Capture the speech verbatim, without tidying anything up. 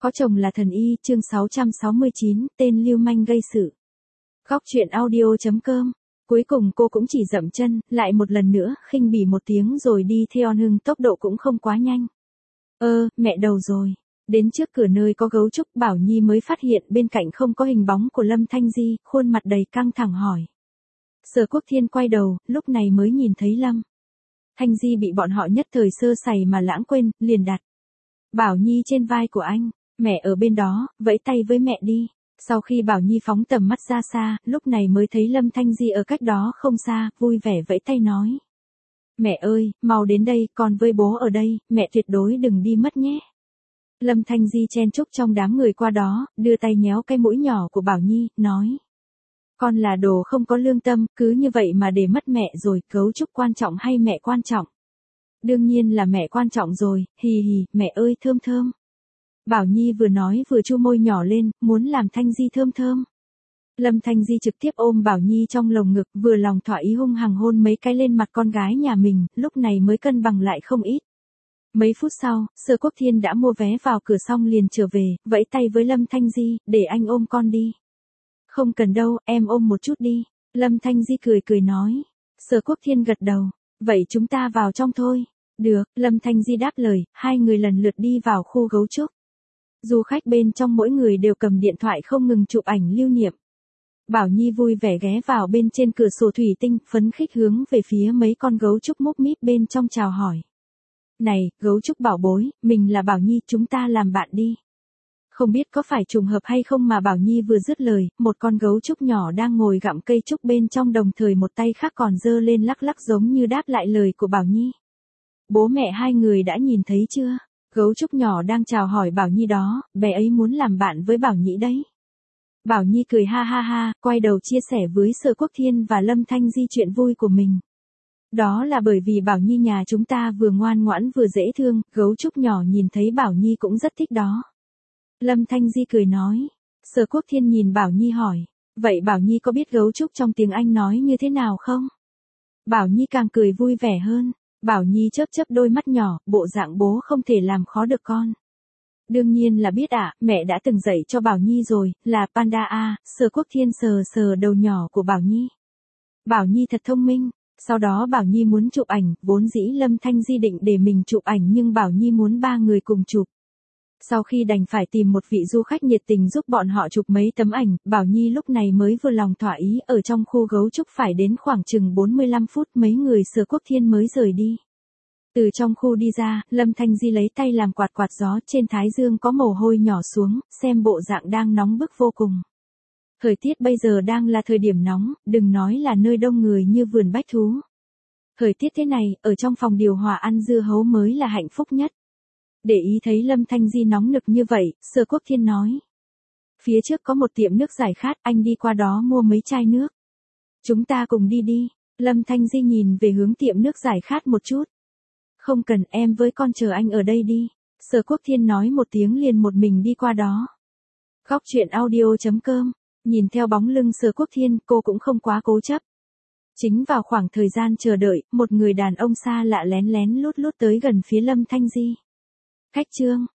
Có chồng là thần y, chương sáu trăm sáu mươi chín, tên lưu manh gây sự. Góc truyện audio.com. Cuối cùng cô cũng chỉ dậm chân, lại một lần nữa, khinh bỉ một tiếng rồi đi theo Hưng, tốc độ cũng không quá nhanh. Ơ, mẹ đầu rồi. Đến trước cửa nơi có gấu trúc, Bảo Nhi mới phát hiện bên cạnh không có hình bóng của Lâm Thanh Di, khuôn mặt đầy căng thẳng hỏi. Sở Quốc Thiên quay đầu, lúc này mới nhìn thấy Lâm Thanh Di bị bọn họ nhất thời sơ sẩy mà lãng quên, liền đặt Bảo Nhi trên vai của anh. Mẹ ở bên đó, vẫy tay với mẹ đi. Sau khi Bảo Nhi phóng tầm mắt ra xa, lúc này mới thấy Lâm Thanh Di ở cách đó không xa, vui vẻ vẫy tay nói. Mẹ ơi, mau đến đây, con với bố ở đây, mẹ tuyệt đối đừng đi mất nhé. Lâm Thanh Di chen chúc trong đám người qua đó, đưa tay nhéo cái mũi nhỏ của Bảo Nhi, nói. Con là đồ không có lương tâm, cứ như vậy mà để mất mẹ rồi, gấu trúc quan trọng hay mẹ quan trọng? Đương nhiên là mẹ quan trọng rồi, hì hì, mẹ ơi thơm thơm. Bảo Nhi vừa nói vừa chu môi nhỏ lên, muốn làm Thanh Di thơm thơm. Lâm Thanh Di trực tiếp ôm Bảo Nhi trong lồng ngực, vừa lòng thỏa ý hung hăng hôn mấy cái lên mặt con gái nhà mình, lúc này mới cân bằng lại không ít. Mấy phút sau, Sở Quốc Thiên đã mua vé vào cửa xong liền trở về, vẫy tay với Lâm Thanh Di, để anh ôm con đi. Không cần đâu, em ôm một chút đi. Lâm Thanh Di cười cười nói. Sở Quốc Thiên gật đầu, vậy chúng ta vào trong thôi. Được, Lâm Thanh Di đáp lời, hai người lần lượt đi vào khu gấu trúc. Du khách bên trong mỗi người đều cầm điện thoại không ngừng chụp ảnh lưu niệm. Bảo Nhi vui vẻ ghé vào bên trên cửa sổ thủy tinh, phấn khích hướng về phía mấy con gấu trúc múp míp bên trong chào hỏi. Này, gấu trúc bảo bối, mình là Bảo Nhi, chúng ta làm bạn đi. Không biết có phải trùng hợp hay không mà Bảo Nhi vừa dứt lời, một con gấu trúc nhỏ đang ngồi gặm cây trúc bên trong đồng thời một tay khác còn giơ lên lắc lắc giống như đáp lại lời của Bảo Nhi. Bố mẹ hai người đã nhìn thấy chưa? Gấu trúc nhỏ đang chào hỏi Bảo Nhi đó, bé ấy muốn làm bạn với Bảo Nhi đấy. Bảo Nhi cười ha ha ha, quay đầu chia sẻ với Sở Quốc Thiên và Lâm Thanh Di chuyện vui của mình. Đó là bởi vì Bảo Nhi nhà chúng ta vừa ngoan ngoãn vừa dễ thương, gấu trúc nhỏ nhìn thấy Bảo Nhi cũng rất thích đó. Lâm Thanh Di cười nói. Sở Quốc Thiên nhìn Bảo Nhi hỏi. Vậy Bảo Nhi có biết gấu trúc trong tiếng Anh nói như thế nào không? Bảo Nhi càng cười vui vẻ hơn. Bảo Nhi chớp chớp đôi mắt nhỏ, bộ dạng bố không thể làm khó được con. Đương nhiên là biết ạ, à, mẹ đã từng dạy cho Bảo Nhi rồi, là panda a. Sở Quốc Thiên sờ sờ đầu nhỏ của Bảo Nhi. Bảo Nhi thật thông minh. Sau đó Bảo Nhi muốn chụp ảnh, vốn dĩ Lâm Thanh Di định để mình chụp ảnh nhưng Bảo Nhi muốn ba người cùng chụp. Sau khi đành phải tìm một vị du khách nhiệt tình giúp bọn họ chụp mấy tấm ảnh, Bảo Nhi lúc này mới vừa lòng thỏa ý, ở trong khu gấu trúc phải đến khoảng chừng bốn mươi lăm phút mấy người Sở Quốc Thiên mới rời đi. Từ trong khu đi ra, Lâm Thanh Di lấy tay làm quạt quạt gió, trên thái dương có mồ hôi nhỏ xuống, xem bộ dạng đang nóng bức vô cùng. Thời tiết bây giờ đang là thời điểm nóng, đừng nói là nơi đông người như vườn bách thú. Thời tiết thế này, ở trong phòng điều hòa ăn dưa hấu mới là hạnh phúc nhất. Để ý thấy Lâm Thanh Di nóng nực như vậy, Sở Quốc Thiên nói. Phía trước có một tiệm nước giải khát, anh đi qua đó mua mấy chai nước. Chúng ta cùng đi đi. Lâm Thanh Di nhìn về hướng tiệm nước giải khát một chút. Không cần, em với con chờ anh ở đây đi. Sở Quốc Thiên nói một tiếng liền một mình đi qua đó. Góc truyện audio.com. Nhìn theo bóng lưng Sở Quốc Thiên, cô cũng không quá cố chấp. Chính vào khoảng thời gian chờ đợi, một người đàn ông xa lạ lén lén lút lút tới gần phía Lâm Thanh Di. Khách trương,